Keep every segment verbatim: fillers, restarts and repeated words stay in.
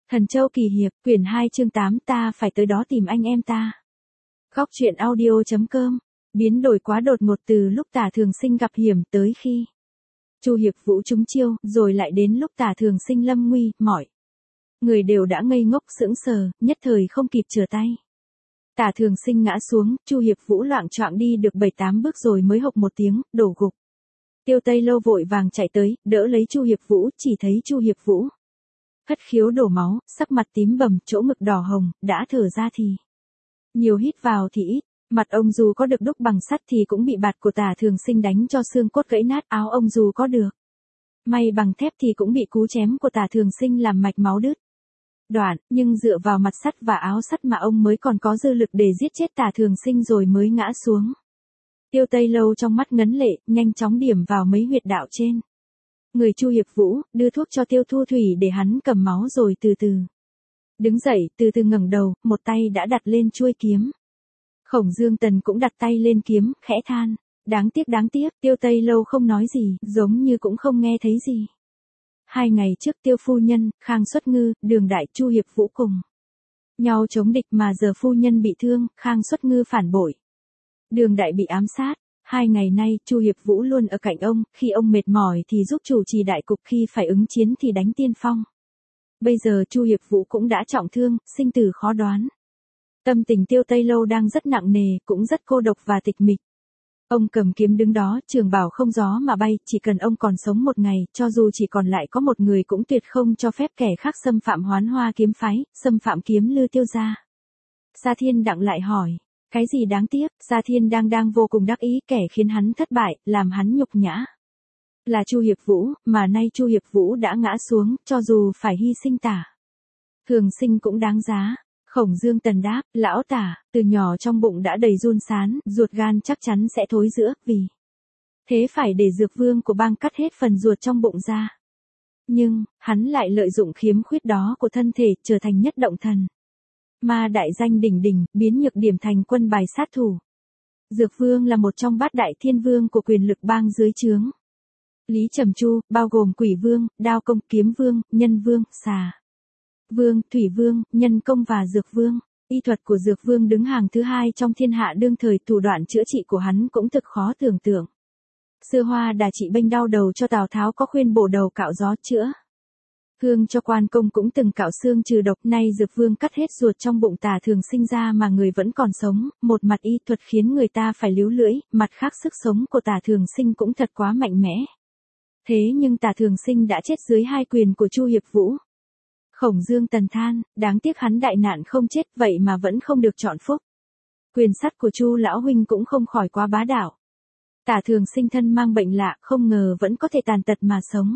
Thần Châu Kỳ Hiệp, quyển hai chương tám ta phải tới đó tìm anh em ta. Góc truyện audio.com, biến đổi quá đột ngột từ lúc Tả Thường Sinh gặp hiểm tới khi Chu Hiệp Vũ trúng chiêu, rồi lại đến lúc Tả Thường Sinh lâm nguy, mọi người đều đã ngây ngốc sững sờ, nhất thời không kịp trở tay. Tả Thường Sinh ngã xuống, Chu Hiệp Vũ loạng choạng đi được bảy tám bước rồi mới hộc một tiếng, đổ gục. Tiêu Tây Lâu vội vàng chạy tới, đỡ lấy Chu Hiệp Vũ, chỉ thấy Chu Hiệp Vũ hất khiếu đổ máu, sắc mặt tím bầm, chỗ ngực đỏ hồng, đã thở ra thì nhiều, hít vào thì ít. Mặt ông dù có được đúc bằng sắt thì cũng bị bạt của Tả Thường Sinh đánh cho xương cốt gãy nát, áo ông dù có được may bằng thép thì cũng bị cú chém của Tả Thường Sinh làm mạch máu đứt đoạn, nhưng dựa vào mặt sắt và áo sắt mà ông mới còn có dư lực để giết chết Tả Thường Sinh rồi mới ngã xuống. Tiêu Tây Lâu trong mắt ngấn lệ, nhanh chóng điểm vào mấy huyệt đạo trên người Chu Hiệp Vũ, đưa thuốc cho Tiêu Thu Thủy để hắn cầm máu rồi từ từ đứng dậy, từ từ ngẩng đầu, một tay đã đặt lên chuôi kiếm. Khổng Dương Tần cũng đặt tay lên kiếm, khẽ than, đáng tiếc đáng tiếc. Tiêu Tây Lâu không nói gì, giống như cũng không nghe thấy gì. Hai ngày trước Tiêu phu nhân, Khang Xuất Ngư, Đường Đại, Chu Hiệp Vũ cùng nhau chống địch mà giờ phu nhân bị thương, Khang Xuất Ngư phản bội, Đường Đại bị ám sát. Hai ngày nay, Chu Hiệp Vũ luôn ở cạnh ông, khi ông mệt mỏi thì giúp chủ trì đại cục, khi phải ứng chiến thì đánh tiên phong. Bây giờ Chu Hiệp Vũ cũng đã trọng thương, sinh tử khó đoán. Tâm tình Tiêu Tây Lâu đang rất nặng nề, cũng rất cô độc và tịch mịch. Ông cầm kiếm đứng đó, trường bảo không gió mà bay, chỉ cần ông còn sống một ngày, cho dù chỉ còn lại có một người cũng tuyệt không cho phép kẻ khác xâm phạm Hoán Hoa kiếm phái, xâm phạm Kiếm Lư Tiêu gia. Sa Thiên Đặng lại hỏi, cái gì đáng tiếc? Sa Thiên đang đang vô cùng đắc ý, kẻ khiến hắn thất bại, làm hắn nhục nhã là Chu Hiệp Vũ, mà nay Chu Hiệp Vũ đã ngã xuống, cho dù phải hy sinh Tả Thường Sinh cũng đáng giá. Khổng Dương Tần đáp, lão Tả, từ nhỏ trong bụng đã đầy run sán, ruột gan chắc chắn sẽ thối rữa, vì thế phải để Dược Vương của bang cắt hết phần ruột trong bụng ra. Nhưng, hắn lại lợi dụng khiếm khuyết đó của thân thể, trở thành nhất động thần ma đại danh đỉnh đỉnh, biến nhược điểm thành quân bài sát thủ. Dược Vương là một trong bát đại thiên vương của quyền lực bang dưới trướng Lý Trầm Chu, bao gồm Quỷ Vương, Đao Công, Kiếm Vương, Nhân Vương, Xà Vương, Thủy Vương, Nhân Công và Dược Vương. Y thuật của Dược Vương đứng hàng thứ hai trong thiên hạ đương thời, thủ đoạn chữa trị của hắn cũng thực khó tưởng tượng. Xưa Hoa Đà trị bênh đau đầu cho Tào Tháo có khuyên bổ đầu cạo gió chữa hương cho Quan Công cũng từng cạo xương trừ độc. Nay Dược Vương cắt hết ruột trong bụng Tả Thường Sinh ra mà người vẫn còn sống, một mặt y thuật khiến người ta phải líu lưỡi, mặt khác sức sống của Tả Thường Sinh cũng thật quá mạnh mẽ. Thế nhưng Tả Thường Sinh đã chết dưới hai quyền của Chu Hiệp Vũ. Khổng Dương Tần than, đáng tiếc hắn đại nạn không chết, vậy mà vẫn không được chọn phúc. Quyền sắt của Chu lão huynh cũng không khỏi quá bá đạo. Tả Thường Sinh thân mang bệnh lạ, không ngờ vẫn có thể tàn tật mà sống.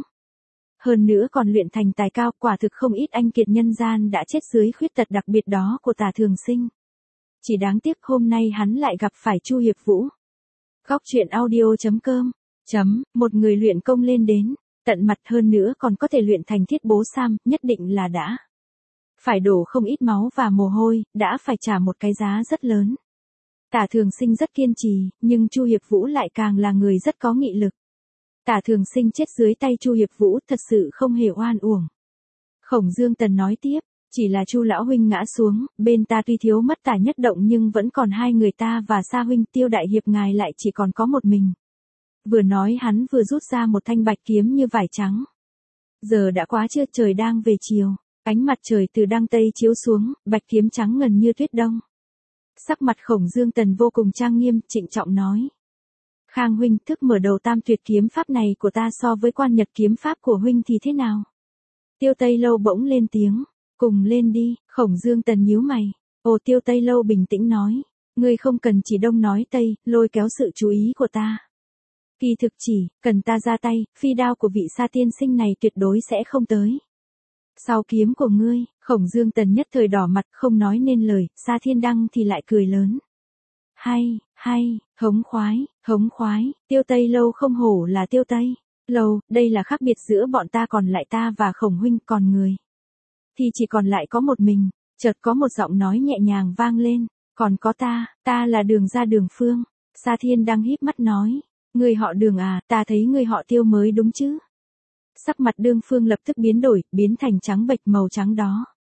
Hơn nữa còn luyện thành tài cao, quả thực không ít anh kiệt nhân gian đã chết dưới khuyết tật đặc biệt đó của Tả Thường Sinh. Chỉ đáng tiếc hôm nay hắn lại gặp phải Chu Hiệp Vũ. Góc truyện audio.com, chấm, một người luyện công lên đến tận mặt, hơn nữa còn có thể luyện thành thiết bố sam, nhất định là đã phải đổ không ít máu và mồ hôi, đã phải trả một cái giá rất lớn. Tả Thường Sinh rất kiên trì, nhưng Chu Hiệp Vũ lại càng là người rất có nghị lực. Tả Thường Sinh chết dưới tay Chu Hiệp Vũ thật sự không hề oan uổng. Khổng Dương Tần nói tiếp, chỉ là Chu lão huynh ngã xuống, bên ta tuy thiếu mất Tả Nhất Động nhưng vẫn còn hai người ta và Sa huynh. Tiêu đại hiệp ngài lại chỉ còn có một mình. Vừa nói hắn vừa rút ra một thanh bạch kiếm như vải trắng. Giờ đã quá trưa, trời đang về chiều, ánh mặt trời từ đăng tây chiếu xuống, bạch kiếm trắng ngần như tuyết đông. Sắc mặt Khổng Dương Tần vô cùng trang nghiêm, trịnh trọng nói, Khang huynh, thức mở đầu tam tuyệt kiếm pháp này của ta so với quan nhật kiếm pháp của huynh thì thế nào? Tiêu Tây Lâu bỗng lên tiếng, cùng lên đi. Khổng Dương Tần nhíu mày. Ồ, Tiêu Tây Lâu bình tĩnh nói, ngươi không cần chỉ đông nói tây, lôi kéo sự chú ý của ta. Kỳ thực chỉ, cần ta ra tay, phi đao của vị Sa tiên sinh này tuyệt đối sẽ không tới sau kiếm của ngươi. Khổng Dương Tần nhất thời đỏ mặt, không nói nên lời. Sa Thiên Đăng thì lại cười lớn. Hay, hay, hống khoái, hống khoái. Tiêu Tây Lâu không hổ là Tiêu Tây Lâu, đây là khác biệt giữa bọn ta, còn lại ta và Khổng huynh, còn người thì chỉ còn lại có một mình. Chợt có một giọng nói nhẹ nhàng vang lên, còn có ta, ta là Đường gia Đường Phương. Sa Thiên Đăng híp mắt nói, người họ Đường à, ta thấy người họ Tiêu mới đúng chứ. Sắc mặt Đường Phương lập tức biến đổi, biến thành trắng bệch màu trắng đó.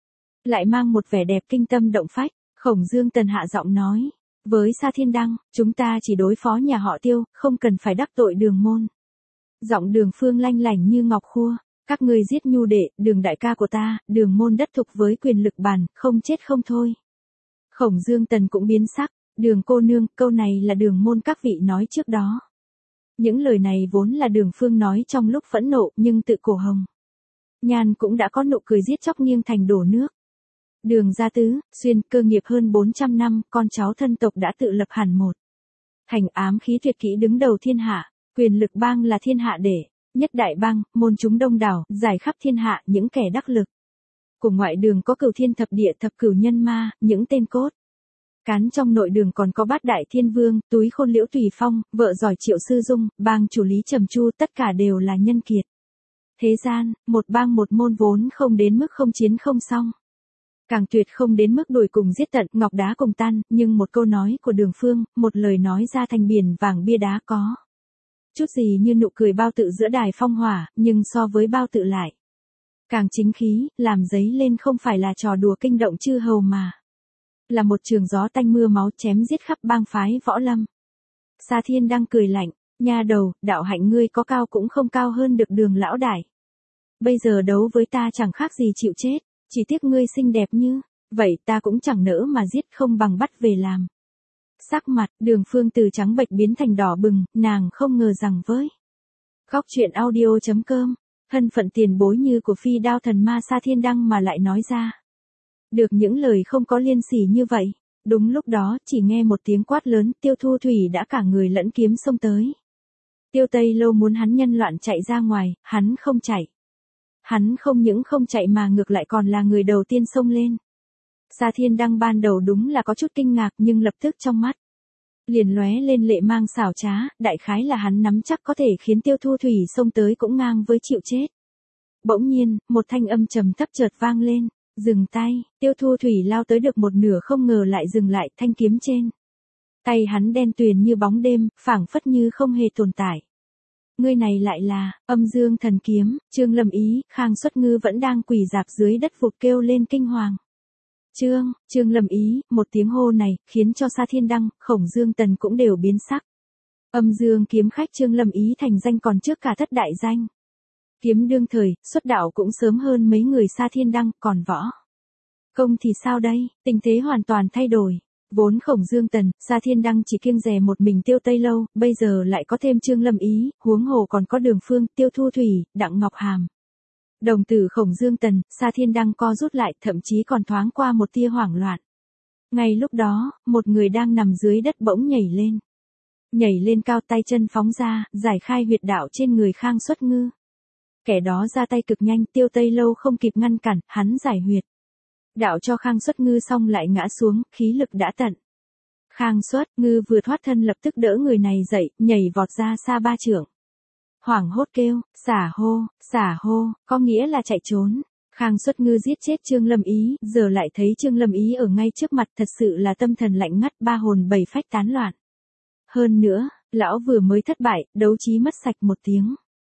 lại mang một vẻ đẹp kinh tâm động phách. Khổng Dương Tần hạ giọng nói, với Sa Thiên Đăng, chúng ta chỉ đối phó nhà họ Tiêu, không cần phải đắc tội Đường môn. Giọng Đường Phương lanh lảnh như ngọc khua, các ngươi giết Nhu đệ, Đường đại ca của ta, Đường môn đất thục với quyền lực bàn, không chết không thôi. Khổng Dương Tần cũng biến sắc, Đường cô nương, câu này là Đường môn các vị nói trước đó. Những lời này vốn là Đường Phương nói trong lúc phẫn nộ, nhưng tự cổ hồng nhan cũng đã có nụ cười giết chóc nghiêng thành đổ nước. Đường gia tứ, xuyên, cơ nghiệp hơn bốn trăm năm, con cháu thân tộc đã tự lập hẳn một thành ám khí tuyệt kỹ đứng đầu thiên hạ, quyền lực bang là thiên hạ để, nhất đại bang, môn chúng đông đảo, giải khắp thiên hạ những kẻ đắc lực. Của ngoại đường có cửu thiên thập địa thập cửu nhân ma, những tên cốt cán trong nội đường còn có bát đại thiên vương, túi khôn liễu tùy phong, vợ giỏi triệu sư dung, bang chủ lý trầm chu, tất cả đều là nhân kiệt. Thế gian, một bang một môn vốn không đến mức không chiến không xong. Càng tuyệt không đến mức đuổi cùng giết tận, ngọc đá cùng tan, nhưng một câu nói của Đường Phương, một lời nói ra thành biển vàng bia đá có chút gì như nụ cười bao tự giữa đài phong hỏa, nhưng so với bao tự lại càng chính khí, làm giấy lên không phải là trò đùa kinh động chư hầu mà là một trường gió tanh mưa máu chém giết khắp bang phái võ lâm. Sa Thiên Đăng cười lạnh, nha đầu, đạo hạnh ngươi có cao cũng không cao hơn được Đường lão đại. Bây giờ đấu với ta chẳng khác gì chịu chết, chỉ tiếc ngươi xinh đẹp như vậy, ta cũng chẳng nỡ mà giết, không bằng bắt về làm. Sắc mặt Đường Phương từ trắng bệch biến thành đỏ bừng, nàng không ngờ rằng với góc truyện audio chấm com, thân phận tiền bối như của phi đao thần ma Sa Thiên Đăng mà lại nói ra được những lời không có liên xỉ như vậy. Đúng lúc đó, chỉ nghe một tiếng quát lớn, Tiêu Thu Thủy đã cả người lẫn kiếm xông tới. Tiêu Tây Lâu muốn hắn nhân loạn chạy ra ngoài, hắn không chạy. Hắn không những không chạy mà ngược lại còn là người đầu tiên xông lên. Sa Thiên Đăng ban đầu đúng là có chút kinh ngạc, nhưng lập tức trong mắt liền lóe lên lệ mang xảo trá, đại khái là hắn nắm chắc có thể khiến Tiêu Thu Thủy xông tới cũng ngang với chịu chết. Bỗng nhiên, một thanh âm trầm thấp chợt vang lên, dừng tay. Tiêu Thu Thủy lao tới được một nửa không ngờ lại dừng lại, thanh kiếm trên tay hắn đen tuyền như bóng đêm, phảng phất như không hề tồn tại. Ngươi này lại là Âm Dương Thần Kiếm. Trương Lâm Ý, Khang Xuất Ngư vẫn đang quỳ dạp dưới đất vụt kêu lên kinh hoàng. Trương, Trương Lâm Ý, một tiếng hô này, khiến cho Sa Thiên Đăng, Khổng Dương Tần cũng đều biến sắc. Âm Dương kiếm khách Trương Lâm Ý thành danh còn trước cả thất đại danh. Kiếm đương thời, xuất đạo cũng sớm hơn mấy người Sa Thiên Đăng, còn võ công thì sao đây, tình thế hoàn toàn thay đổi. Vốn Khổng Dương Tần, Sa Thiên Đăng chỉ kiêng dè một mình Tiêu Tây Lâu, bây giờ lại có thêm Trương Lâm Ý, huống hồ còn có Đường Phương, Tiêu Thu Thủy, Đặng Ngọc Hàm. Đồng tử Khổng Dương Tần, Sa Thiên Đăng co rút lại, thậm chí còn thoáng qua một tia hoảng loạn. Ngay lúc đó, một người đang nằm dưới đất bỗng nhảy lên. Nhảy lên cao, tay chân phóng ra, giải khai huyệt đạo trên người Khang Xuất Ngư. Kẻ đó ra tay cực nhanh, Tiêu Tây Lâu không kịp ngăn cản, hắn giải huyệt đạo cho Khang Xuất Ngư xong lại ngã xuống, khí lực đã tận. Khang Xuất Ngư vừa thoát thân lập tức đỡ người này dậy, nhảy vọt ra xa ba trượng. Hoảng hốt kêu, xả hô, xả hô, có nghĩa là chạy trốn. Khang Xuất Ngư giết chết Trương Lâm Ý, giờ lại thấy Trương Lâm Ý ở ngay trước mặt, thật sự là tâm thần lạnh ngắt, ba hồn bảy phách tán loạn. Hơn nữa, lão vừa mới thất bại, đấu trí mất sạch một tiếng.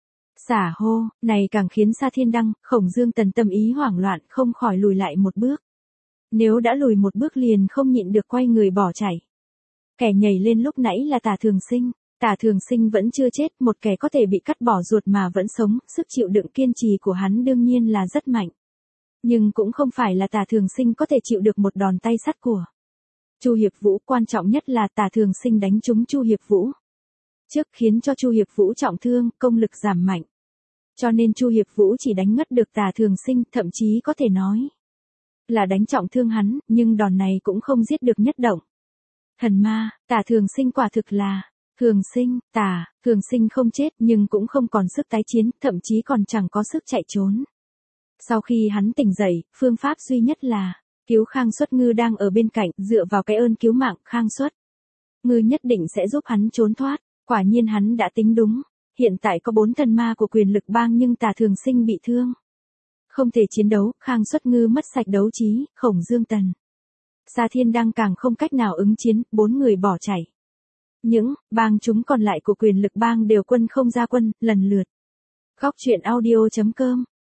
Xả hô, này càng khiến Sa Thiên Đăng, Khổng Dương Tần tâm ý hoảng loạn, không khỏi lùi lại một bước. Nếu đã lùi một bước liền không nhịn được quay người bỏ chạy. Kẻ nhảy lên lúc nãy là Tả Thường Sinh. Tả Thường Sinh vẫn chưa chết, một kẻ có thể bị cắt bỏ ruột mà vẫn sống, sức chịu đựng kiên trì của hắn đương nhiên là rất mạnh. Nhưng cũng không phải là Tả Thường Sinh có thể chịu được một đòn tay sắt của Chu Hiệp Vũ, quan trọng nhất là Tả Thường Sinh đánh trúng Chu Hiệp Vũ trước, khiến cho Chu Hiệp Vũ trọng thương, công lực giảm mạnh. Cho nên Chu Hiệp Vũ chỉ đánh ngất được Tả Thường Sinh, thậm chí có thể nói là đánh trọng thương hắn, nhưng đòn này cũng không giết được nhất động. Thần ma, Tả Thường Sinh quả thực là Thường Sinh, Tả Thường Sinh không chết nhưng cũng không còn sức tái chiến, thậm chí còn chẳng có sức chạy trốn. Sau khi hắn tỉnh dậy, phương pháp duy nhất là cứu Khang Xuất Ngư đang ở bên cạnh, dựa vào cái ơn cứu mạng, Khang Xuất Ngư nhất định sẽ giúp hắn trốn thoát. Quả nhiên hắn đã tính đúng. Hiện tại có bốn thần ma của quyền lực bang nhưng Tả Thường Sinh bị thương, không thể chiến đấu, Khang Xuất Ngư mất sạch đấu trí, Khổng Dương Tần, Sa Thiên Đăng càng không cách nào ứng chiến, bốn người bỏ chạy. Những bang chúng còn lại của quyền lực bang đều quân không ra quân, lần lượt. Góc truyện audio chấm com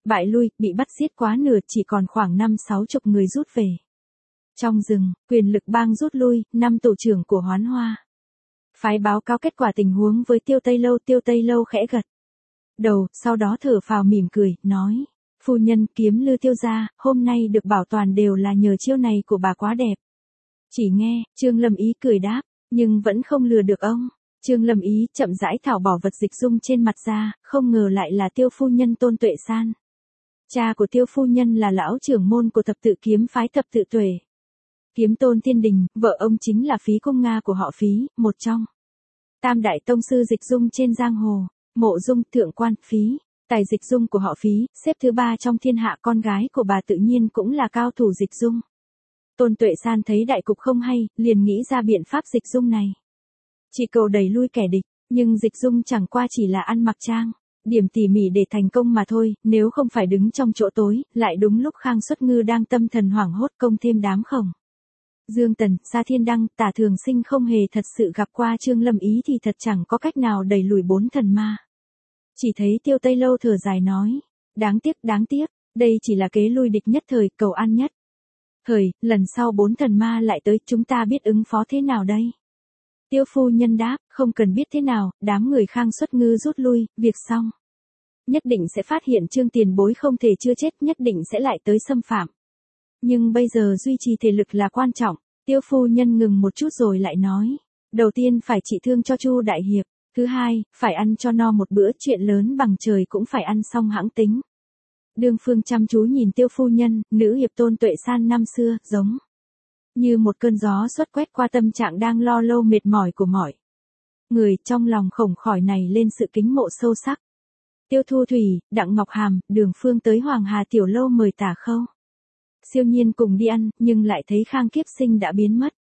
Bại lui, bị bắt giết quá nửa, chỉ còn khoảng năm sáu chục người rút về. Trong rừng, quyền lực bang rút lui, năm tổ trưởng của Hoán Hoa phái báo cáo kết quả tình huống với Tiêu Tây Lâu. Tiêu Tây Lâu khẽ gật đầu, sau đó thở phào mỉm cười, nói, phu nhân, kiếm Lư Tiêu gia, hôm nay được bảo toàn đều là nhờ chiêu này của bà quá đẹp. Chỉ nghe, Trương Lâm Ý cười đáp, nhưng vẫn không lừa được ông. Trương Lâm Ý chậm rãi thảo bỏ vật dịch dung trên mặt ra, không ngờ lại là Tiêu phu nhân Tôn Tuệ San. Cha của Tiêu phu nhân là lão trưởng môn của thập tự kiếm phái thập tự tuệ. Kiếm Tôn Thiên Đình, vợ ông chính là Phí Cung Nga của họ Phí, một trong tam đại tông sư dịch dung trên giang hồ. Mộ Dung, thượng quan, Phí, tài dịch dung của họ Phí, xếp thứ ba trong thiên hạ. Con gái của bà tự nhiên cũng là cao thủ dịch dung. Tôn Tuệ San thấy đại cục không hay, liền nghĩ ra biện pháp dịch dung này. Chỉ cầu đẩy lui kẻ địch, nhưng dịch dung chẳng qua chỉ là ăn mặc trang điểm tỉ mỉ để thành công mà thôi, nếu không phải đứng trong chỗ tối, lại đúng lúc Khang Xuất Ngư đang tâm thần hoảng hốt công thêm đám khổng. Dương Tần, Sa Thiên Đăng, Tả Thường Sinh không hề thật sự gặp qua Trương Lâm Ý thì thật chẳng có cách nào đẩy lùi bốn thần ma. Chỉ thấy Tiêu Tây Lâu thở dài nói, đáng tiếc, đáng tiếc, đây chỉ là kế lui địch nhất thời, cầu an nhất thời, lần sau bốn thần ma lại tới, chúng ta biết ứng phó thế nào đây? Tiêu phu nhân đáp, không cần biết thế nào, đám người Khang Xuất Ngư rút lui, việc xong. Nhất định sẽ phát hiện Trương tiền bối không thể chưa chết, nhất định sẽ lại tới xâm phạm. Nhưng bây giờ duy trì thể lực là quan trọng. Tiêu phu nhân ngừng một chút rồi lại nói, đầu tiên phải trị thương cho Chu đại hiệp, thứ hai, phải ăn cho no một bữa, chuyện lớn bằng trời cũng phải ăn xong hãng tính. Đương Phương chăm chú nhìn Tiêu phu nhân, nữ hiệp Tôn Tuệ San năm xưa, giống như một cơn gió xuất quét qua tâm trạng đang lo lâu mệt mỏi của mọi người, trong lòng khổng khỏi này lên sự kính mộ sâu sắc. Tiêu Thu Thủy, Đặng Ngọc Hàm, Đường Phương tới Hoàng Hà tiểu lâu mời Tả Khâu Siêu Nhiên cùng đi ăn, nhưng lại thấy Khang Kiếp Sinh đã biến mất.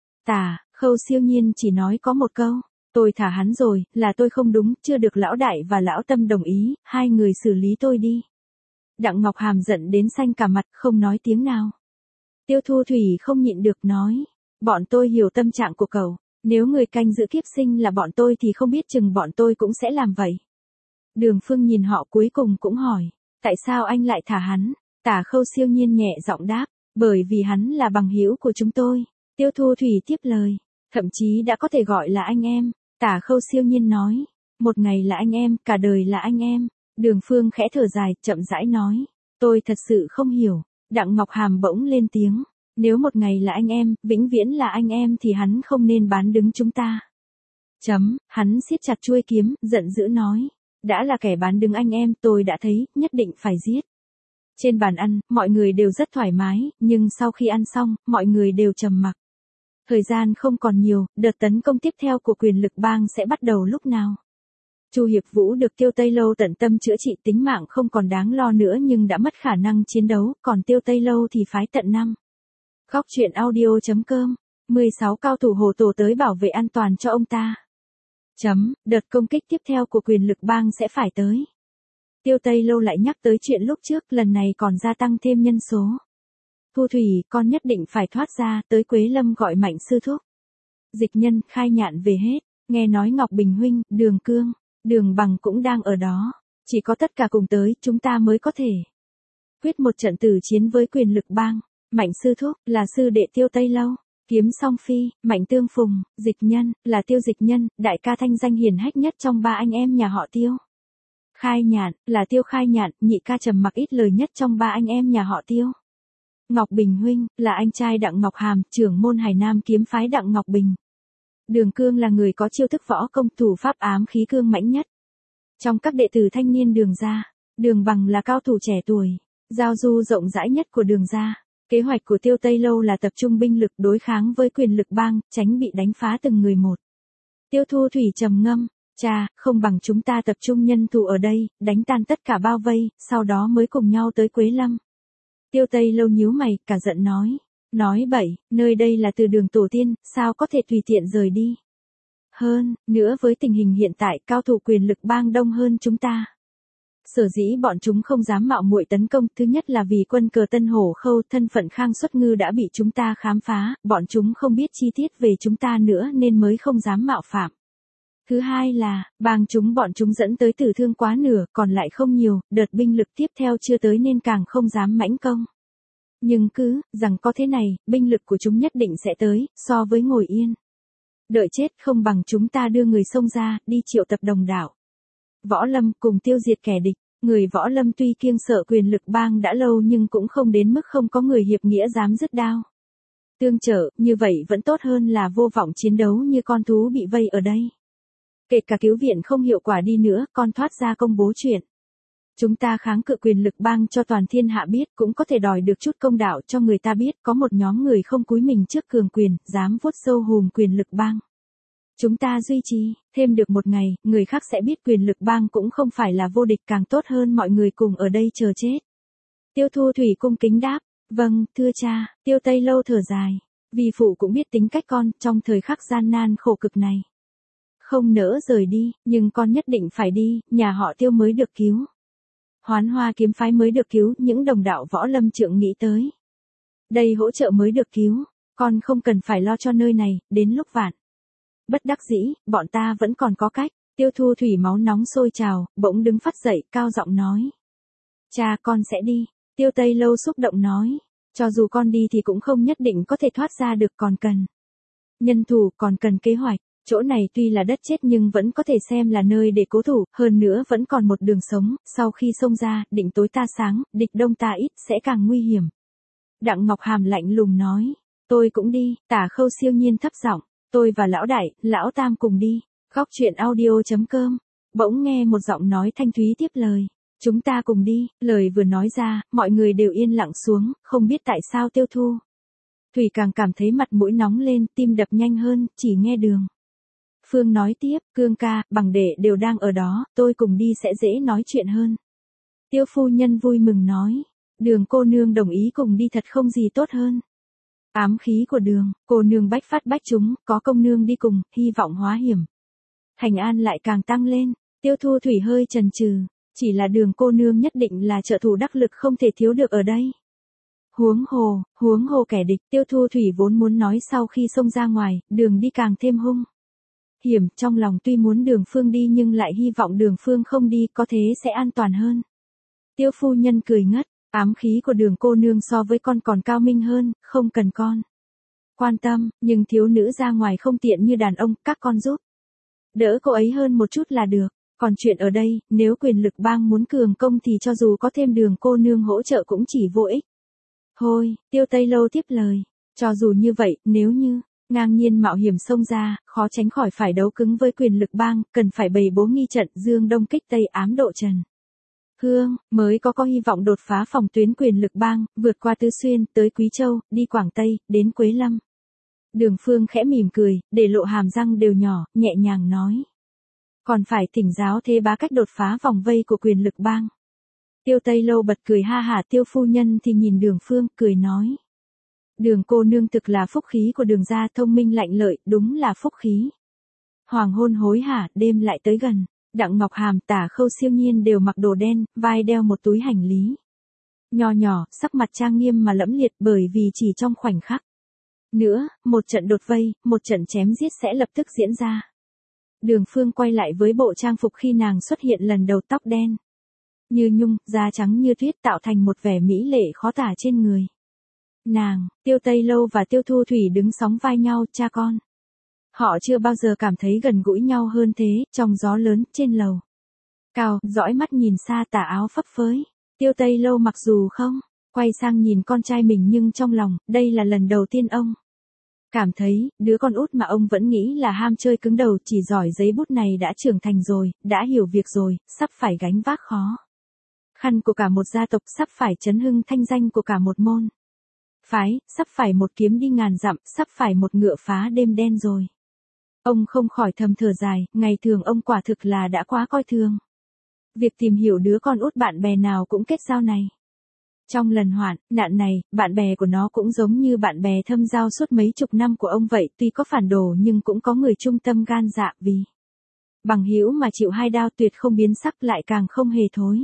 Tả Khâu Siêu Nhiên chỉ nói có một câu, tôi thả hắn rồi, là tôi không đúng, chưa được lão đại và lão Tâm đồng ý, hai người xử lý tôi đi. Đặng Ngọc Hàm giận đến xanh cả mặt, không nói tiếng nào. Tiêu Thu Thủy không nhịn được nói, bọn tôi hiểu tâm trạng của cậu, nếu người canh giữ Kiếp Sinh là bọn tôi thì không biết chừng bọn tôi cũng sẽ làm vậy. Đường Phương nhìn họ cuối cùng cũng hỏi, tại sao anh lại thả hắn? Tả Khâu Siêu Nhiên nhẹ giọng đáp, bởi vì hắn là bằng hữu của chúng tôi. Tiêu Thu Thủy tiếp lời, thậm chí đã có thể gọi là anh em. Tả Khâu Siêu Nhiên nói, một ngày là anh em, cả đời là anh em. Đường Phương khẽ thở dài, chậm rãi nói, tôi thật sự không hiểu. Đặng Ngọc Hàm bỗng lên tiếng, nếu một ngày là anh em, vĩnh viễn là anh em thì hắn không nên bán đứng chúng ta. Chấm, hắn siết chặt chuôi kiếm, giận dữ nói, đã là kẻ bán đứng anh em, tôi đã thấy, nhất định phải giết. Trên bàn ăn, mọi người đều rất thoải mái, nhưng sau khi ăn xong, mọi người đều trầm mặc. Thời gian không còn nhiều, đợt tấn công tiếp theo của quyền lực bang sẽ bắt đầu lúc nào? Chu Hiệp Vũ được Tiêu Tây Lâu tận tâm chữa trị, tính mạng không còn đáng lo nữa nhưng đã mất khả năng chiến đấu, còn Tiêu Tây Lâu thì phái tận năm. Góc truyện audio chấm com, mười sáu cao thủ hồ tổ tới bảo vệ an toàn cho ông ta. Chấm, đợt công kích tiếp theo của quyền lực bang sẽ phải tới. Tiêu Tây Lâu lại nhắc tới chuyện lúc trước, lần này còn gia tăng thêm nhân số. Thu Thủy, con nhất định phải thoát ra, tới Quế Lâm gọi Mạnh sư thúc. Dịch Nhân, Khai Nhạn về hết, nghe nói Ngọc Bình huynh, Đường Cương, Đường Bằng cũng đang ở đó. Chỉ có tất cả cùng tới, chúng ta mới có thể quyết một trận tử chiến với quyền lực bang. Mạnh sư thúc, là sư đệ Tiêu Tây Lâu. Kiếm Song Phi, Mạnh Tương Phùng, Dịch Nhân, là Tiêu Dịch Nhân, đại ca thanh danh hiển hách nhất trong ba anh em nhà họ Tiêu. Khai Nhạn, là Tiêu Khai Nhạn, nhị ca trầm mặc ít lời nhất trong ba anh em nhà họ Tiêu. Ngọc Bình huynh, là anh trai Đặng Ngọc Hàm, trưởng môn Hải Nam kiếm phái Đặng Ngọc Bình. Đường Cương là người có chiêu thức võ công, thủ pháp ám khí cương mãnh nhất trong các đệ tử thanh niên Đường gia. Đường Bằng là cao thủ trẻ tuổi, giao du rộng rãi nhất của Đường gia. Kế hoạch của Tiêu Tây Lâu là tập trung binh lực đối kháng với quyền lực bang, tránh bị đánh phá từng người một. Tiêu Thu Thủy trầm ngâm, cha, không bằng chúng ta tập trung nhân thủ ở đây, đánh tan tất cả bao vây, sau đó mới cùng nhau tới Quế Lâm. Tiêu Tây Lâu nhíu mày, cả giận nói, nói bậy, nơi đây là từ đường tổ tiên, sao có thể tùy tiện rời đi. Hơn nữa với tình hình hiện tại, cao thủ quyền lực bang đông hơn chúng ta. Sở dĩ bọn chúng không dám mạo muội tấn công, thứ nhất là vì quân cờ Tân Hổ Khâu, thân phận Khang Xuất Ngư đã bị chúng ta khám phá, bọn chúng không biết chi tiết về chúng ta nữa nên mới không dám mạo phạm. Thứ hai là, bang chúng bọn chúng dẫn tới tử thương quá nửa, còn lại không nhiều, đợt binh lực tiếp theo chưa tới nên càng không dám mãnh công. Nhưng cứ, rằng có thế này, binh lực của chúng nhất định sẽ tới, so với ngồi yên. Đợi chết không bằng chúng ta đưa người xông ra, đi triệu tập đồng đảo. Võ Lâm cùng tiêu diệt kẻ địch, người Võ Lâm tuy kiêng sợ quyền lực bang đã lâu nhưng cũng không đến mức không có người hiệp nghĩa dám dứt đao. Tương trợ, như vậy vẫn tốt hơn là vô vọng chiến đấu như con thú bị vây ở đây. Kể cả cứu viện không hiệu quả đi nữa, con thoát ra công bố chuyện. Chúng ta kháng cự quyền lực bang cho toàn thiên hạ biết, cũng có thể đòi được chút công đạo cho người ta biết có một nhóm người không cúi mình trước cường quyền, dám vuốt sâu hùm quyền lực bang. Chúng ta duy trì, thêm được một ngày, người khác sẽ biết quyền lực bang cũng không phải là vô địch, càng tốt hơn mọi người cùng ở đây chờ chết. Tiêu Thu Thủy cung kính đáp, vâng, thưa cha. Tiêu Tây Lâu thở dài, vì phụ cũng biết tính cách con, trong thời khắc gian nan khổ cực này. Không nỡ rời đi, nhưng con nhất định phải đi, nhà họ Tiêu mới được cứu. Hoán Hoa kiếm phái mới được cứu, những đồng đạo Võ Lâm trượng nghĩ tới. Đây hỗ trợ mới được cứu, con không cần phải lo cho nơi này, đến lúc vạn. Bất đắc dĩ, bọn ta vẫn còn có cách. Tiêu Thu Thủy máu nóng sôi trào, bỗng đứng phát dậy, cao giọng nói. Cha, con sẽ đi. Tiêu Tây Lâu xúc động nói. Cho dù con đi thì cũng không nhất định có thể thoát ra được, còn cần nhân thủ, còn cần kế hoạch. Chỗ này tuy là đất chết nhưng vẫn có thể xem là nơi để cố thủ, hơn nữa vẫn còn một đường sống, sau khi xông ra, định tối ta sáng, địch đông ta ít, sẽ càng nguy hiểm. Đặng Ngọc Hàm lạnh lùng nói, tôi cũng đi. Tả Khâu siêu nhiên thấp giọng, tôi và lão đại, lão tam cùng đi. Góc truyện audio chấm com. Bỗng nghe một giọng nói thanh thúy tiếp lời, chúng ta cùng đi. Lời vừa nói ra, mọi người đều yên lặng xuống, không biết tại sao Tiêu Thu Thủy càng cảm thấy mặt mũi nóng lên, tim đập nhanh hơn, chỉ nghe Đường Phương nói tiếp, Cương ca, bằng đệ đều đang ở đó, tôi cùng đi sẽ dễ nói chuyện hơn. Tiêu phu nhân vui mừng nói, Đường cô nương đồng ý cùng đi thật không gì tốt hơn. Ám khí của Đường cô nương bách phát bách chúng, có công nương đi cùng, hy vọng hóa hiểm thành an lại càng tăng lên. Tiêu Thu Thủy hơi chần chừ, chỉ là Đường cô nương nhất định là trợ thủ đắc lực không thể thiếu được ở đây. Huống hồ, huống hồ kẻ địch. Tiêu Thu Thủy vốn muốn nói sau khi xông ra ngoài, đường đi càng thêm hung hiểm, trong lòng tuy muốn Đường Phương đi nhưng lại hy vọng Đường Phương không đi, có thế sẽ an toàn hơn. Tiêu phu nhân cười ngất, ám khí của Đường cô nương so với con còn cao minh hơn, không cần con quan tâm, nhưng thiếu nữ ra ngoài không tiện như đàn ông, các con giúp đỡ cô ấy hơn một chút là được. Còn chuyện ở đây, nếu quyền lực bang muốn cường công thì cho dù có thêm Đường cô nương hỗ trợ cũng chỉ vô ích. Thôi, Tiêu Tây Lâu tiếp lời, cho dù như vậy, nếu như ngang nhiên mạo hiểm xông ra, khó tránh khỏi phải đấu cứng với quyền lực bang, cần phải bày bố nghi trận, dương đông kích tây, ám độ Trần Hương, mới có có hy vọng đột phá phòng tuyến quyền lực bang, vượt qua Tứ Xuyên, tới Quý Châu, đi Quảng Tây, đến Quế Lâm. Đường Phương khẽ mỉm cười, để lộ hàm răng đều nhỏ, nhẹ nhàng nói. Còn phải thỉnh giáo thế bá cách đột phá vòng vây của quyền lực bang. Tiêu Tây Lâu bật cười ha hả, Tiêu phu nhân thì nhìn Đường Phương, cười nói. Đường cô nương thực là phúc khí của Đường gia, thông minh lạnh lợi, đúng là phúc khí. Hoàng hôn hối hả, đêm lại tới gần. Đặng Ngọc Hàm, Tả Khâu siêu nhiên đều mặc đồ đen, vai đeo một túi hành lý nho nhỏ, sắc mặt trang nghiêm mà lẫm liệt, bởi vì chỉ trong khoảnh khắc nữa, một trận đột vây, một trận chém giết sẽ lập tức diễn ra. Đường Phương quay lại với bộ trang phục khi nàng xuất hiện lần đầu, tóc đen như nhung, da trắng như tuyết, tạo thành một vẻ mỹ lệ khó tả trên người nàng. Tiêu Tây Lâu và Tiêu Thu Thủy đứng sóng vai nhau, cha con. Họ chưa bao giờ cảm thấy gần gũi nhau hơn thế, trong gió lớn, trên lầu cao, dõi mắt nhìn xa, tà áo phấp phới. Tiêu Tây Lâu mặc dù không quay sang nhìn con trai mình nhưng trong lòng, đây là lần đầu tiên ông cảm thấy, đứa con út mà ông vẫn nghĩ là ham chơi cứng đầu, chỉ giỏi giấy bút này đã trưởng thành rồi, đã hiểu việc rồi, sắp phải gánh vác khó khăn của cả một gia tộc, sắp phải chấn hưng thanh danh của cả một môn phái, sắp phải một kiếm đi ngàn dặm, sắp phải một ngựa phá đêm đen rồi. Ông không khỏi thầm thở dài, ngày thường ông quả thực là đã quá coi thường việc tìm hiểu đứa con út bạn bè nào cũng kết giao này. Trong lần hoạn, nạn này, bạn bè của nó cũng giống như bạn bè thâm giao suốt mấy chục năm của ông vậy, tuy có phản đồ nhưng cũng có người trung tâm gan dạ, vì bằng hữu mà chịu hai đao, tuyệt không biến sắc, lại càng không hề thối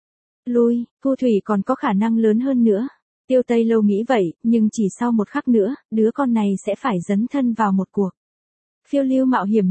lui. Thu Thủy còn có khả năng lớn hơn nữa. Tiêu Tây Lâu nghĩ vậy, nhưng chỉ sau một khắc nữa, đứa con này sẽ phải dấn thân vào một cuộc phiêu lưu mạo hiểm nhất.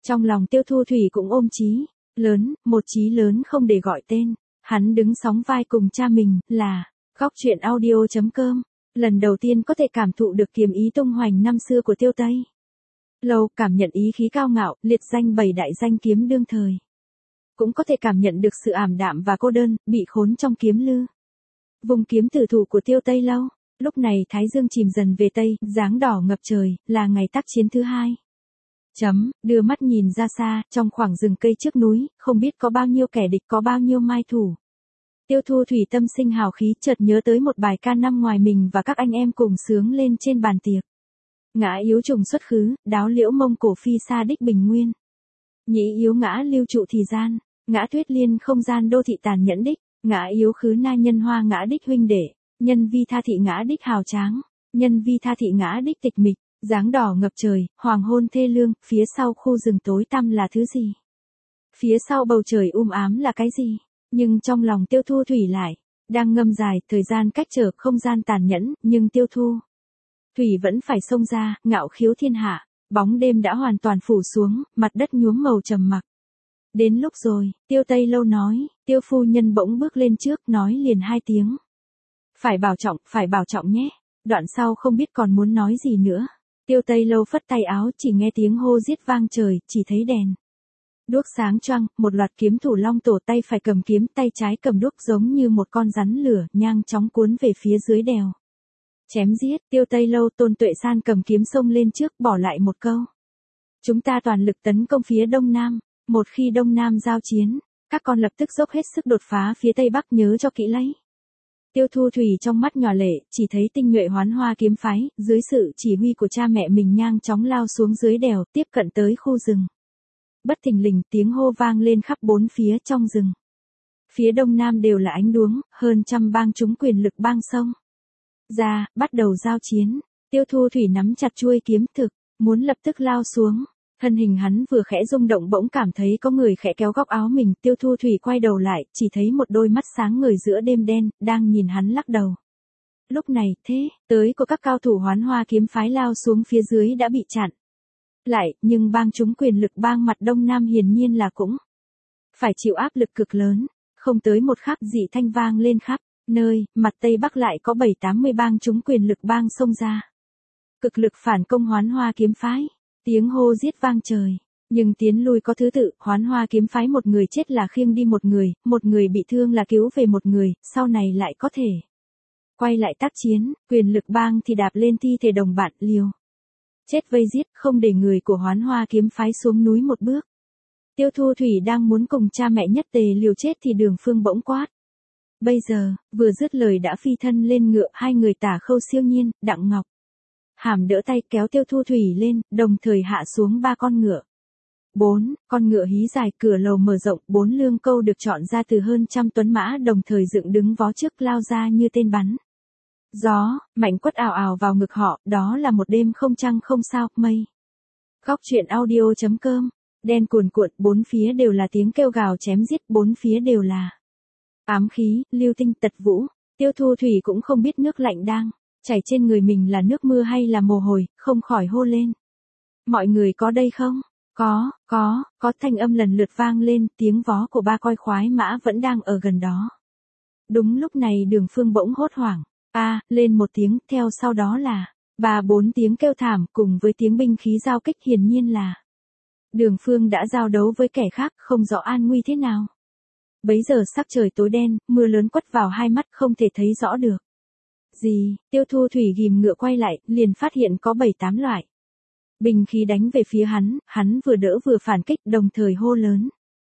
Trong lòng Tiêu Thu Thủy cũng ôm chí lớn, một chí lớn không để gọi tên. Hắn đứng sóng vai cùng cha mình, là Góc Chuyện Audio.com. Lần đầu tiên có thể cảm thụ được kiếm ý tung hoành năm xưa của Tiêu Tây Lâu, cảm nhận ý khí cao ngạo, liệt danh bảy đại danh kiếm đương thời. Cũng có thể cảm nhận được sự ảm đạm và cô đơn, bị khốn trong kiếm lư. Vùng kiếm tử thủ của Tiêu Tây Lâu. Lúc này Thái Dương chìm dần về Tây, dáng đỏ ngập trời, là ngày tác chiến thứ hai. Chấm, đưa mắt nhìn ra xa, trong khoảng rừng cây trước núi, không biết có bao nhiêu kẻ địch, có bao nhiêu mai thủ. Tiêu Thu Thủy tâm sinh hào khí, chợt nhớ tới một bài ca năm ngoài mình và các anh em cùng sướng lên trên bàn tiệc. Ngã yếu trùng xuất khứ, đáo liễu mông cổ phi xa đích bình nguyên. Nhĩ yếu ngã lưu trụ thì gian, ngã tuyết liên không gian đô thị tàn nhẫn đích, ngã yếu khứ na nhân hoa ngã đích huynh đệ, nhân vi tha thị ngã đích hào tráng, nhân vi tha thị ngã đích tịch mịch, dáng đỏ ngập trời, hoàng hôn thê lương, phía sau khu rừng tối tăm là thứ gì? Phía sau bầu trời um ám là cái gì? Nhưng trong lòng Tiêu Thu Thủy lại, đang ngâm dài, thời gian cách trở không gian tàn nhẫn, nhưng Tiêu Thu Thủy vẫn phải xông ra, ngạo khiếu thiên hạ, bóng đêm đã hoàn toàn phủ xuống, mặt đất nhuốm màu trầm mặc. Đến lúc rồi, Tiêu Tây Lâu nói, Tiêu phu nhân bỗng bước lên trước, nói liền hai tiếng. Phải bảo trọng, phải bảo trọng nhé. Đoạn sau không biết còn muốn nói gì nữa. Tiêu Tây Lâu phất tay áo, chỉ nghe tiếng hô giết vang trời, chỉ thấy đèn đuốc sáng choang, một loạt kiếm thủ long tổ tay phải cầm kiếm, tay trái cầm đuốc giống như một con rắn lửa, nhang chóng cuốn về phía dưới đèo. Chém giết, Tiêu Tây Lâu Tôn Tuệ San cầm kiếm xông lên trước, bỏ lại một câu. Chúng ta toàn lực tấn công phía đông nam, một khi đông nam giao chiến, các con lập tức dốc hết sức đột phá phía tây bắc, nhớ cho kỹ lấy. Tiêu Thu Thủy trong mắt nhỏ lệ, chỉ thấy tinh nhuệ Hoán Hoa kiếm phái, dưới sự chỉ huy của cha mẹ mình nhang chóng lao xuống dưới đèo, tiếp cận tới khu rừng. Bất thình lình, tiếng hô vang lên khắp bốn phía trong rừng. Phía đông nam đều là ánh đuống, hơn trăm bang chúng quyền lực bang sông ra, bắt đầu giao chiến. Tiêu Thu Thủy nắm chặt chuôi kiếm thực, muốn lập tức lao xuống. Thân hình hắn vừa khẽ rung động bỗng cảm thấy có người khẽ kéo góc áo mình, Tiêu Thu Thủy quay đầu lại, chỉ thấy một đôi mắt sáng ngời giữa đêm đen, đang nhìn hắn lắc đầu. Lúc này, thế, tới của các cao thủ Hoán Hoa kiếm phái lao xuống phía dưới đã bị chặn lại, nhưng bang chúng quyền lực bang mặt đông nam hiển nhiên là cũng phải chịu áp lực cực lớn. Không tới một khắc dị thanh vang lên khắp nơi, mặt tây bắc lại có bảy tám mươi bang chúng quyền lực bang xông ra. Cực lực phản công Hoán Hoa kiếm phái. Tiếng hô giết vang trời, nhưng tiến lui có thứ tự, Hoán Hoa kiếm phái một người chết là khiêng đi một người, một người bị thương là cứu về một người, sau này lại có thể quay lại tác chiến, quyền lực bang thì đạp lên thi thể đồng bạn, liều chết vây giết, không để người của Hoán Hoa kiếm phái xuống núi một bước. Tiêu Thu Thủy đang muốn cùng cha mẹ nhất tề liều chết thì Đường Phương bỗng quát. Bây giờ, vừa dứt lời đã phi thân lên ngựa, hai người Tả Khâu Siêu Nhiên, Đặng Ngọc Hàm đỡ tay kéo Tiêu Thu Thủy lên, đồng thời hạ xuống ba con ngựa. Bốn, con ngựa hí dài, cửa lầu mở rộng, bốn lương câu được chọn ra từ hơn trăm tuấn mã đồng thời dựng đứng vó trước lao ra như tên bắn. Gió, mạnh quất ào ào vào ngực họ, đó là một đêm không trăng không sao, mây. Góc Chuyện Audio.com, đen cuồn cuộn, bốn phía đều là tiếng kêu gào chém giết, bốn phía đều là ám khí, lưu tinh, tật vũ. Tiêu Thu Thủy cũng không biết nước lạnh đang chảy trên người mình là nước mưa hay là mồ hôi, không khỏi hô lên. Mọi người có đây không? Có, có, có, thanh âm lần lượt vang lên, tiếng vó của ba coi khoái mã vẫn đang ở gần đó. Đúng lúc này Đường Phương bỗng hốt hoảng, a, lên một tiếng, theo sau đó là ba bốn tiếng kêu thảm cùng với tiếng binh khí giao kích, hiển nhiên là Đường Phương đã giao đấu với kẻ khác, không rõ an nguy thế nào. Bấy giờ sắc trời tối đen, mưa lớn quất vào hai mắt không thể thấy rõ được gì. Tiêu Thu Thủy ghìm ngựa quay lại, liền phát hiện có bảy tám loại binh khí đánh về phía hắn, hắn vừa đỡ vừa phản kích, đồng thời hô lớn.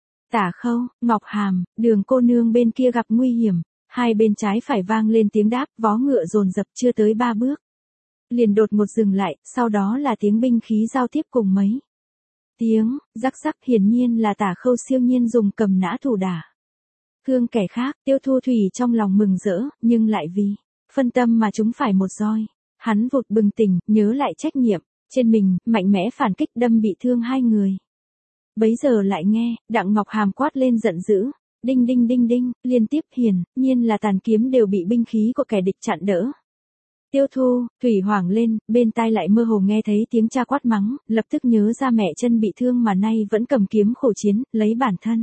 Tả Khâu, Ngọc Hàm, Đường cô nương bên kia gặp nguy hiểm. Hai bên trái phải vang lên tiếng đáp, vó ngựa dồn dập, chưa tới ba bước liền đột ngột dừng lại, sau đó là tiếng binh khí giao tiếp cùng mấy tiếng rắc rắc, hiển nhiên là Tả Khâu Siêu Nhiên dùng cầm nã thủ đả thương kẻ khác. Tiêu Thu Thủy trong lòng mừng rỡ, nhưng lại vì phân tâm mà chúng phải một roi. Hắn vụt bừng tỉnh, nhớ lại trách nhiệm trên mình, mạnh mẽ phản kích, đâm bị thương hai người. Bấy giờ lại nghe Đặng Ngọc Hàm quát lên giận dữ, đinh đinh đinh đinh, liên tiếp, hiển nhiên là tàn kiếm đều bị binh khí của kẻ địch chặn đỡ. Tiêu Thu, Thủy hoảng lên, bên tai lại mơ hồ nghe thấy tiếng cha quát mắng, lập tức nhớ ra mẹ chân bị thương mà nay vẫn cầm kiếm khổ chiến, lấy bản thân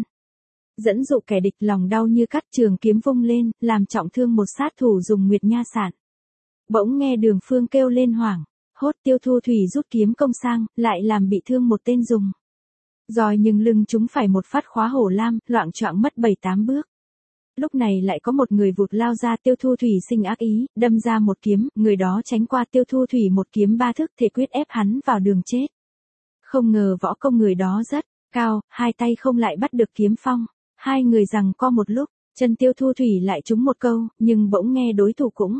dẫn dụ kẻ địch, lòng đau như cắt, trường kiếm vung lên, làm trọng thương một sát thủ dùng Nguyệt Nha Sạn. Bỗng nghe Đường Phương kêu lên hoảng, hốt. Tiêu Thu Thủy rút kiếm công sang, lại làm bị thương một tên dùng rồi, nhưng lưng chúng phải một phát khóa hổ lam, loạng choạng mất bảy tám bước. Lúc này lại có một người vụt lao ra. Tiêu Thu Thủy sinh ác ý, đâm ra một kiếm, người đó tránh qua Tiêu Thu Thủy một kiếm ba thức, thể quyết ép hắn vào đường chết. Không ngờ võ công người đó rất cao, hai tay không lại bắt được kiếm phong. Hai người giằng co một lúc, chân Tiêu Thu Thủy lại trúng một câu, nhưng bỗng nghe đối thủ cũng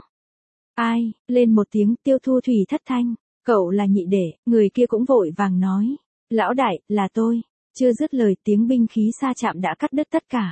ai lên một tiếng. Tiêu Thu Thủy thất thanh, cậu là Nhị Đệ. Người kia cũng vội vàng nói, lão đại, là tôi. Chưa dứt lời, tiếng binh khí sa chạm đã cắt đứt tất cả.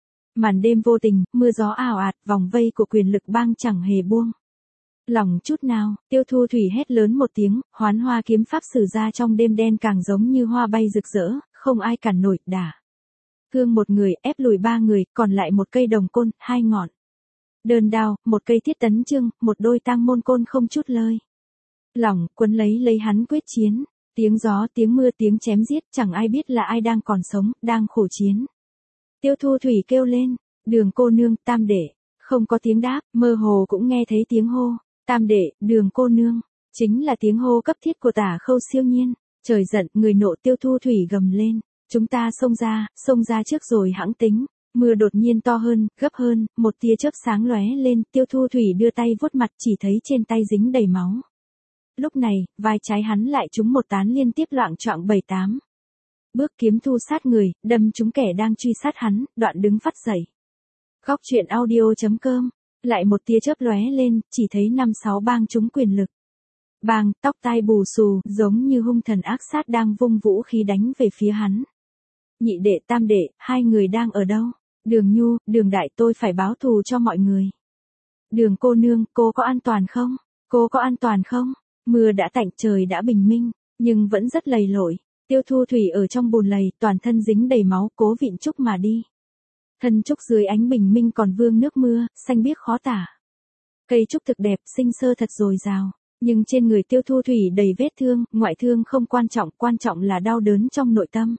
Màn đêm vô tình, mưa gió ào ạt, vòng vây của quyền lực bang chẳng hề buông lòng chút nào. Tiêu Thu Thủy hét lớn một tiếng, hoán hoa kiếm pháp sử ra trong đêm đen, càng giống như hoa bay rực rỡ, không ai cản nổi, đả thương một người, ép lùi ba người, còn lại một cây đồng côn, hai ngọn đơn đao, một cây thiết tấn chương, một đôi tang môn côn không chút lơi lòng, quấn lấy lấy hắn quyết chiến. Tiếng gió, tiếng mưa, tiếng chém giết, chẳng ai biết là ai đang còn sống, đang khổ chiến. Tiêu Thu Thủy kêu lên, Đường cô nương, Tam đệ. Không có tiếng đáp, mơ hồ cũng nghe thấy tiếng hô, Tam đệ, Đường cô nương. Chính là tiếng hô cấp thiết của Tả Khâu Siêu Nhiên. Trời giận, người nộ. Tiêu Thu Thủy gầm lên, chúng ta xông ra, xông ra trước rồi hãng tính. Mưa đột nhiên to hơn, gấp hơn, một tia chớp sáng lóe lên. Tiêu Thu Thủy đưa tay vuốt mặt, chỉ thấy trên tay dính đầy máu. Lúc này, vai trái hắn lại trúng một tán liên tiếp, loạng choạng bảy tám bước, kiếm thu sát người, đâm trúng kẻ đang truy sát hắn, đoạn đứng phắt dậy. Góc truyện audio chấm com. Lại một tia chớp lóe lên, chỉ thấy năm sáu bang chúng quyền lực. Bang, tóc tai bù xù, giống như hung thần ác sát đang vung vũ khí đánh về phía hắn. Nhị đệ, Tam đệ, hai người đang ở đâu? Đường Nhu, Đường đại, tôi phải báo thù cho mọi người. Đường cô nương, cô có an toàn không? Cô có an toàn không? Mưa đã tạnh, trời đã bình minh, nhưng vẫn rất lầy lội. Tiêu Thu Thủy ở trong bùn lầy, toàn thân dính đầy máu, cố vịn trúc mà đi. Thân trúc dưới ánh bình minh còn vương nước mưa, xanh biếc khó tả. Cây trúc thực đẹp, xinh xơ thật dồi dào, nhưng trên người Tiêu Thu Thủy đầy vết thương, ngoại thương không quan trọng, quan trọng là đau đớn trong nội tâm.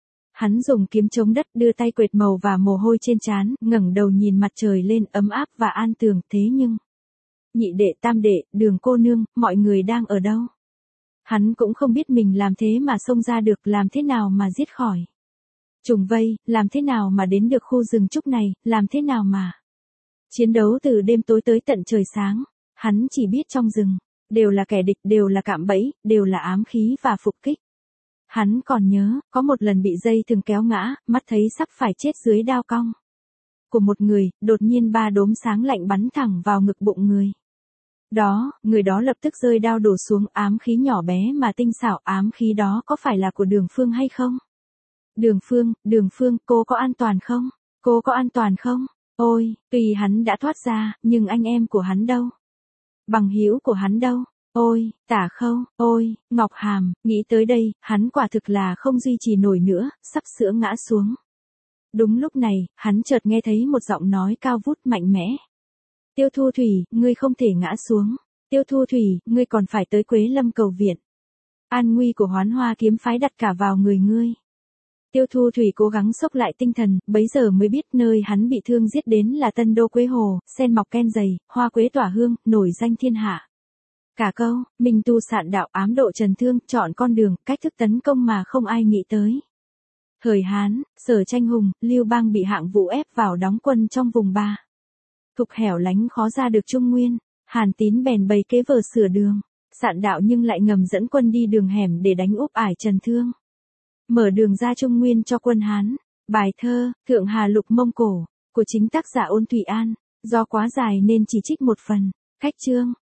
Hắn dùng kiếm chống đất, đưa tay quệt màu và mồ hôi trên trán, ngẩng đầu nhìn mặt trời lên, ấm áp và an tường. Thế nhưng, Nhị đệ, Tam đệ, Đường cô nương, mọi người đang ở đâu? Hắn cũng không biết mình làm thế mà xông ra được, làm thế nào mà giết khỏi trùng vây, làm thế nào mà đến được khu rừng trúc này, làm thế nào mà chiến đấu từ đêm tối tới tận trời sáng. Hắn chỉ biết trong rừng đều là kẻ địch, đều là cạm bẫy, đều là ám khí và phục kích. Hắn còn nhớ, có một lần bị dây thừng kéo ngã, mắt thấy sắp phải chết dưới đao cong của một người, đột nhiên ba đốm sáng lạnh bắn thẳng vào ngực bụng người đó, người đó lập tức rơi đao đổ xuống. Ám khí nhỏ bé mà tinh xảo, ám khí đó có phải là của Đường Phương hay không? Đường Phương, Đường Phương, cô có an toàn không? Cô có an toàn không? Ôi, tuy hắn đã thoát ra, nhưng anh em của hắn đâu? Bằng hữu của hắn đâu? Ôi, Tả Khâu, ôi, Ngọc Hàm. Nghĩ tới đây, hắn quả thực là không duy trì nổi nữa, sắp sửa ngã xuống. Đúng lúc này, hắn chợt nghe thấy một giọng nói cao vút mạnh mẽ. Tiêu Thu Thủy, ngươi không thể ngã xuống. Tiêu Thu Thủy, ngươi còn phải tới Quế Lâm cầu viện. An nguy của Hoán Hoa kiếm phái đặt cả vào người ngươi. Tiêu Thu Thủy cố gắng xốc lại tinh thần, bấy giờ mới biết nơi hắn bị thương giết đến là Tân Đô Quế Hồ, sen mọc ken dày, hoa quế tỏa hương, nổi danh thiên hạ. Cả câu, minh tu sạn đạo, ám độ trần thương, chọn con đường, cách thức tấn công mà không ai nghĩ tới. Thời Hán, Sở Tranh Hùng, Lưu Bang bị Hạng Vũ ép vào đóng quân trong vùng Ba. Thục hẻo lánh khó ra được Trung Nguyên, Hàn Tín bèn bày kế vờ sửa đường, sạn đạo nhưng lại ngầm dẫn quân đi đường hẻm để đánh úp ải Trần Thương. Mở đường ra Trung Nguyên cho quân Hán. Bài thơ, Thượng Hà Lục Mông Cổ, của chính tác giả Ôn Thủy An, do quá dài nên chỉ trích một phần. Khách chương.